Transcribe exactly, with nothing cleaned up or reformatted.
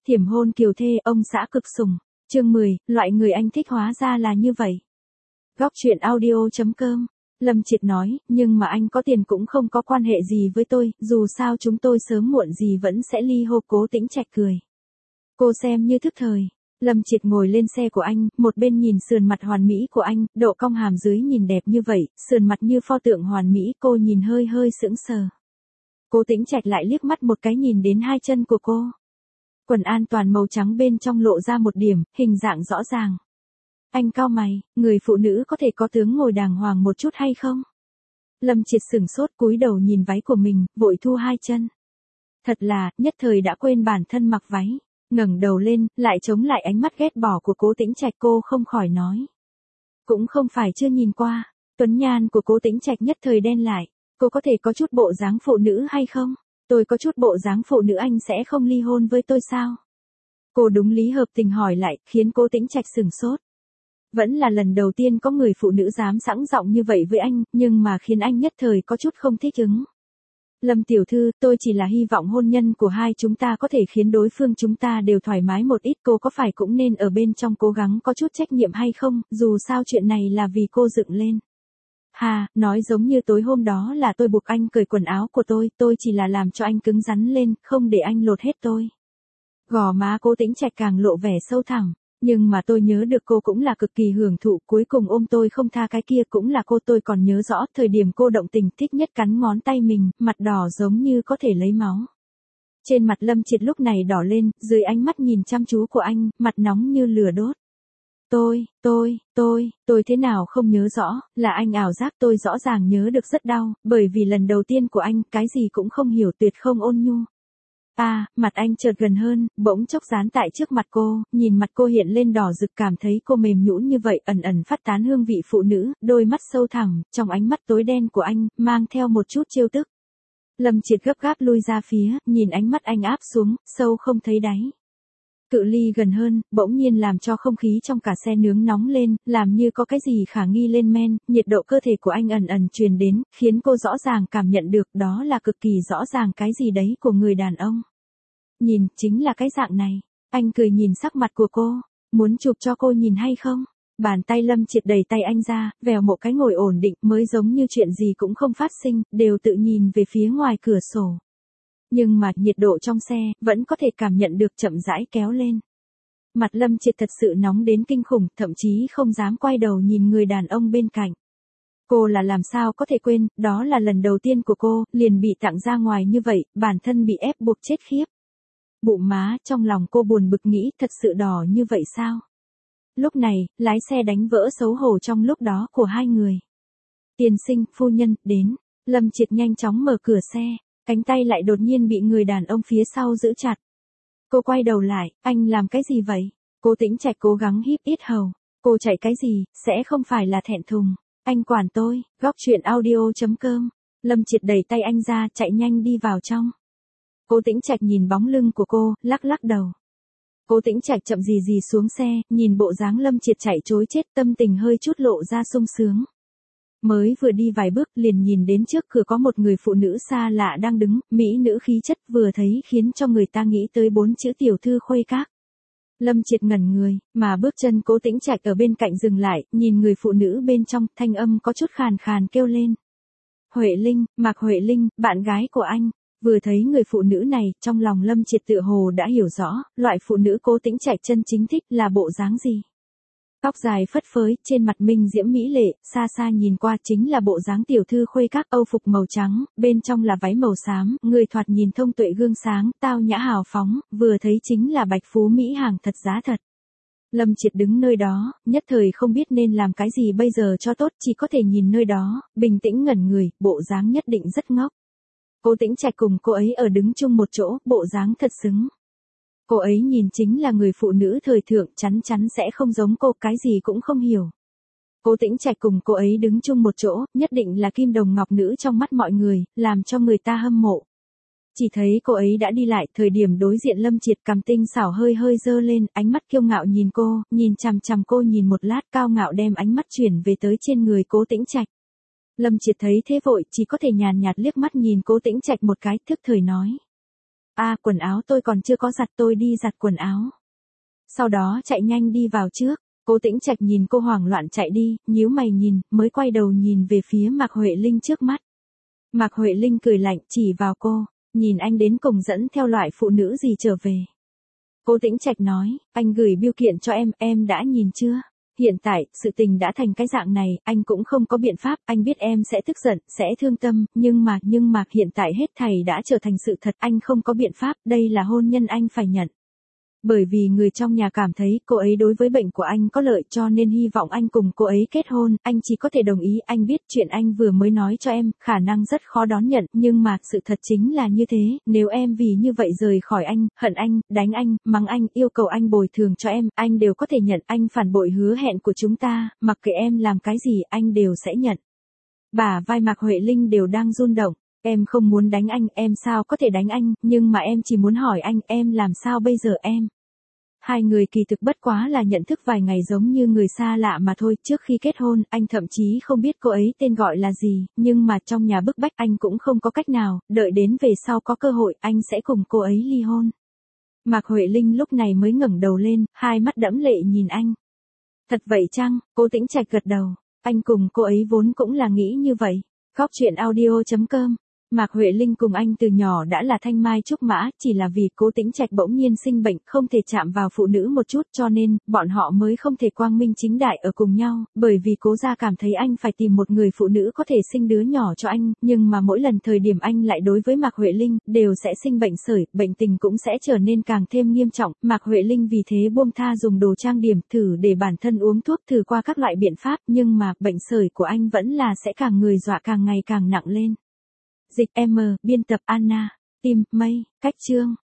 thiểm hôn kiều thê, ông xã cực sủng. Chương mười, loại người anh thích hóa ra là như vậy. Góc truyện audio chấm com. Lâm Triệt nói, nhưng mà anh có tiền cũng không có quan hệ gì với tôi, dù sao chúng tôi sớm muộn gì vẫn sẽ ly hôn. Cố Tĩnh Trạch cười. Cô xem như thức thời. Lâm Triệt ngồi lên xe của anh, một bên nhìn sườn mặt hoàn mỹ của anh, độ cong hàm dưới nhìn đẹp như vậy, sườn mặt như pho tượng hoàn mỹ, cô nhìn hơi hơi sững sờ. Cố Tĩnh Trạch lại liếc mắt một cái nhìn đến hai chân của cô. Quần an toàn màu trắng bên trong lộ ra một điểm, hình dạng rõ ràng. Anh cau mày, người phụ nữ có thể có tướng ngồi đàng hoàng một chút hay không? Lâm Triệt sửng sốt cúi đầu nhìn váy của mình, vội thu hai chân. Thật là, nhất thời đã quên bản thân mặc váy. Ngẩng đầu lên, lại chống lại ánh mắt ghét bỏ của Cố Tĩnh Trạch, cô không khỏi nói. Cũng không phải chưa nhìn qua, tuấn nhan của Cố Tĩnh Trạch nhất thời đen lại. Cô có thể có chút bộ dáng phụ nữ hay không? Tôi có chút bộ dáng phụ nữ anh sẽ không ly hôn với tôi sao? Cô đúng lý hợp tình hỏi lại, khiến Cố Tĩnh Trạch sửng sốt. Vẫn là lần đầu tiên có người phụ nữ dám sẵn giọng như vậy với anh, nhưng mà khiến anh nhất thời có chút không thích ứng. Lâm tiểu thư, tôi chỉ là hy vọng hôn nhân của hai chúng ta có thể khiến đối phương chúng ta đều thoải mái một ít. Cô có phải cũng nên ở bên trong cố gắng có chút trách nhiệm hay không, dù sao chuyện này là vì cô dựng lên. Hà, nói giống như tối hôm đó là tôi buộc anh cởi quần áo của tôi, tôi chỉ là làm cho anh cứng rắn lên, không để anh lột hết tôi. Gò má Cố Tĩnh Trạch càng lộ vẻ sâu thẳm, nhưng mà tôi nhớ được cô cũng là cực kỳ hưởng thụ, cuối cùng ôm tôi không tha cái kia cũng là cô. Tôi còn nhớ rõ thời điểm cô động tình thích nhất cắn ngón tay mình, mặt đỏ giống như có thể lấy máu. Trên mặt Lâm Triệt lúc này đỏ lên, dưới ánh mắt nhìn chăm chú của anh, mặt nóng như lửa đốt. Tôi, tôi, tôi, tôi thế nào không nhớ rõ, là anh ảo giác. Tôi rõ ràng nhớ được rất đau, bởi vì lần đầu tiên của anh, cái gì cũng không hiểu, tuyệt không ôn nhu. À, mặt anh chợt gần hơn, bỗng chốc dán tại trước mặt cô, nhìn mặt cô hiện lên đỏ rực, cảm thấy cô mềm nhũn như vậy, ẩn ẩn phát tán hương vị phụ nữ, đôi mắt sâu thẳm, trong ánh mắt tối đen của anh, mang theo một chút trêu tức. Lâm Triệt gấp gáp lui ra phía, nhìn ánh mắt anh áp xuống, sâu không thấy đáy. Cự ly gần hơn, bỗng nhiên làm cho không khí trong cả xe nướng nóng lên, làm như có cái gì khả nghi lên men, nhiệt độ cơ thể của anh ẩn ẩn truyền đến, khiến cô rõ ràng cảm nhận được đó là cực kỳ rõ ràng cái gì đấy của người đàn ông. Nhìn, chính là cái dạng này. Anh cười nhìn sắc mặt của cô, muốn chụp cho cô nhìn hay không? Bàn tay Lâm Triệt đẩy tay anh ra, vèo một cái ngồi ổn định, mới giống như chuyện gì cũng không phát sinh, đều tự nhìn về phía ngoài cửa sổ. Nhưng mà nhiệt độ trong xe vẫn có thể cảm nhận được chậm rãi kéo lên. Mặt Lâm Triệt thật sự nóng đến kinh khủng, thậm chí không dám quay đầu nhìn người đàn ông bên cạnh. Cô là làm sao có thể quên, đó là lần đầu tiên của cô, liền bị tặng ra ngoài như vậy, bản thân bị ép buộc chết khiếp. Bụng má, trong lòng cô buồn bực nghĩ, thật sự đỏ như vậy sao? Lúc này, lái xe đánh vỡ xấu hổ trong lúc đó của hai người. Tiên sinh, phu nhân, đến. Lâm Triệt nhanh chóng mở cửa xe. Cánh tay lại đột nhiên bị người đàn ông phía sau giữ chặt. Cô quay đầu lại, anh làm cái gì vậy? Cố Tĩnh Trạch cố gắng híp ít hầu. Cô chạy cái gì, sẽ không phải là thẹn thùng. Anh quản tôi, góc truyện audio chấm com. Lâm Triệt đẩy tay anh ra, chạy nhanh đi vào trong. Cố Tĩnh Trạch nhìn bóng lưng của cô, lắc lắc đầu. Cố Tĩnh Trạch chậm gì gì xuống xe, nhìn bộ dáng Lâm Triệt chạy trối chết, tâm tình hơi chút lộ ra sung sướng. Mới vừa đi vài bước liền nhìn đến trước cửa có một người phụ nữ xa lạ đang đứng, mỹ nữ khí chất vừa thấy khiến cho người ta nghĩ tới bốn chữ tiểu thư khuê các. Lâm Triệt ngẩn người, mà bước chân Cố Tĩnh Trạch ở bên cạnh dừng lại, nhìn người phụ nữ bên trong, thanh âm có chút khàn khàn kêu lên. Huệ Linh, Mạc Huệ Linh, bạn gái của anh. Vừa thấy người phụ nữ này, trong lòng Lâm Triệt tự hồ đã hiểu rõ, loại phụ nữ Cố Tĩnh Trạch chân chính thích là bộ dáng gì. Tóc dài phất phới, trên mặt minh diễm mỹ lệ, xa xa nhìn qua chính là bộ dáng tiểu thư khuê các, âu phục màu trắng, bên trong là váy màu xám, người thoạt nhìn thông tuệ gương sáng, tao nhã hào phóng, vừa thấy chính là bạch phú mỹ hàng thật giá thật. Lâm Triệt đứng nơi đó, nhất thời không biết nên làm cái gì bây giờ cho tốt, chỉ có thể nhìn nơi đó, bình tĩnh ngẩn người, bộ dáng nhất định rất ngốc. Cố Tĩnh Trạch cùng cô ấy ở đứng chung một chỗ, bộ dáng thật xứng. Cô ấy nhìn chính là người phụ nữ thời thượng, chắn chắn sẽ không giống cô, cái gì cũng không hiểu. Cố Tĩnh Trạch cùng cô ấy đứng chung một chỗ, nhất định là kim đồng ngọc nữ trong mắt mọi người, làm cho người ta hâm mộ. Chỉ thấy cô ấy đã đi lại, thời điểm đối diện Lâm Triệt, cằm tinh xảo hơi hơi dơ lên, ánh mắt kiêu ngạo nhìn cô, nhìn chằm chằm cô nhìn một lát, cao ngạo đem ánh mắt chuyển về tới trên người Cố Tĩnh Trạch. Lâm Triệt thấy thế vội, chỉ có thể nhàn nhạt liếc mắt nhìn Cố Tĩnh Trạch một cái, thức thời nói. À, quần áo tôi còn chưa có giặt, tôi đi giặt quần áo. Sau đó chạy nhanh đi vào trước. Cố Tĩnh Trạch nhìn cô hoảng loạn chạy đi, nhíu mày nhìn, mới quay đầu nhìn về phía Mạc Huệ Linh trước mắt. Mạc Huệ Linh cười lạnh chỉ vào cô, nhìn anh đến cùng dẫn theo loại phụ nữ gì trở về. Cố Tĩnh Trạch nói, anh gửi bưu kiện cho em, em đã nhìn chưa? Hiện tại, sự tình đã thành cái dạng này, anh cũng không có biện pháp, anh biết em sẽ tức giận, sẽ thương tâm, nhưng mà, nhưng mà, hiện tại hết thảy đã trở thành sự thật, anh không có biện pháp, đây là hôn nhân anh phải nhận. Bởi vì người trong nhà cảm thấy cô ấy đối với bệnh của anh có lợi cho nên hy vọng anh cùng cô ấy kết hôn, anh chỉ có thể đồng ý, anh biết chuyện anh vừa mới nói cho em, khả năng rất khó đón nhận, nhưng mà sự thật chính là như thế, nếu em vì như vậy rời khỏi anh, hận anh, đánh anh, mắng anh, yêu cầu anh bồi thường cho em, anh đều có thể nhận, anh phản bội hứa hẹn của chúng ta, mặc kệ em làm cái gì, anh đều sẽ nhận. Bả vai Mạc Huệ Linh đều đang run động. Em không muốn đánh anh, em sao có thể đánh anh, nhưng mà em chỉ muốn hỏi anh, em làm sao bây giờ em? Hai người kỳ thực bất quá là nhận thức vài ngày giống như người xa lạ mà thôi, trước khi kết hôn, anh thậm chí không biết cô ấy tên gọi là gì, nhưng mà trong nhà bức bách anh cũng không có cách nào, đợi đến về sau có cơ hội, anh sẽ cùng cô ấy ly hôn. Mạc Huệ Linh lúc này mới ngẩng đầu lên, hai mắt đẫm lệ nhìn anh. Thật vậy chăng? Cố Tĩnh Trạch gật đầu, anh cùng cô ấy vốn cũng là nghĩ như vậy. Góc truyện audio chấm com. Mạc Huệ Linh cùng anh từ nhỏ đã là thanh mai trúc mã, chỉ là vì Cố Tĩnh Trạch bỗng nhiên sinh bệnh, không thể chạm vào phụ nữ một chút cho nên, bọn họ mới không thể quang minh chính đại ở cùng nhau, bởi vì Cố gia cảm thấy anh phải tìm một người phụ nữ có thể sinh đứa nhỏ cho anh, nhưng mà mỗi lần thời điểm anh lại đối với Mạc Huệ Linh, đều sẽ sinh bệnh sởi, bệnh tình cũng sẽ trở nên càng thêm nghiêm trọng, Mạc Huệ Linh vì thế buông tha dùng đồ trang điểm, thử để bản thân uống thuốc, thử qua các loại biện pháp, nhưng mà, bệnh sởi của anh vẫn là sẽ càng người dọa càng ngày càng nặng lên. Dịch M, biên tập Anna, tim, mây, cách chương.